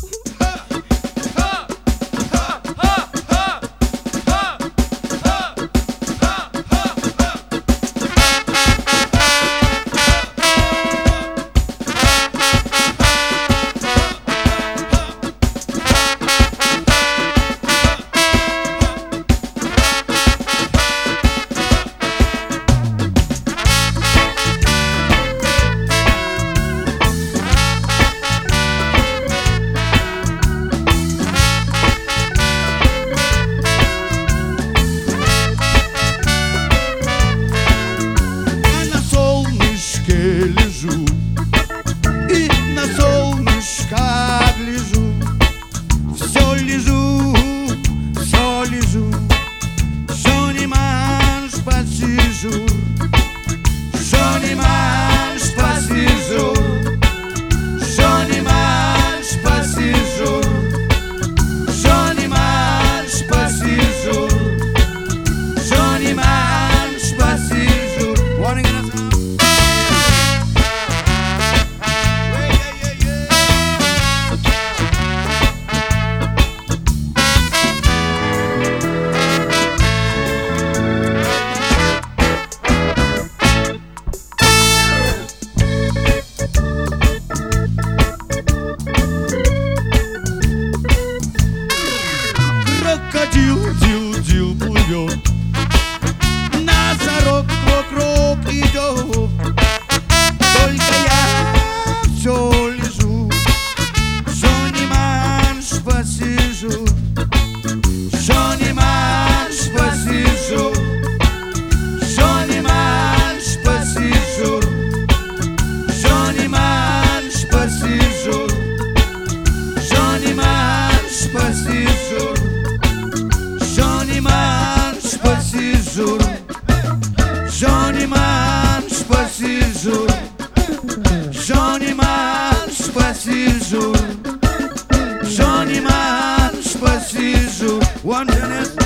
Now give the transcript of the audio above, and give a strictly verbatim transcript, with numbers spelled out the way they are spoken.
Лежу и на солнышко гляжу, все лежу, все лежу, je ne mange pas si jour, je ne mange pas si jour, je ne mange pas si jour, je ne mange pas si jour, je ne mange pas si jour. Крокодил, дил, дил плывет, носорог вокруг идет, только я все лежу, je ne mange pas si jour, je ne mange pas si jour, je ne mange pas si jour, je ne mange pas si jour, je ne mange pas si jour. Je ne mange pas si jour, je ne mange pas si jour, je ne mange pas si jour, je ne mange pas si jour. One minute.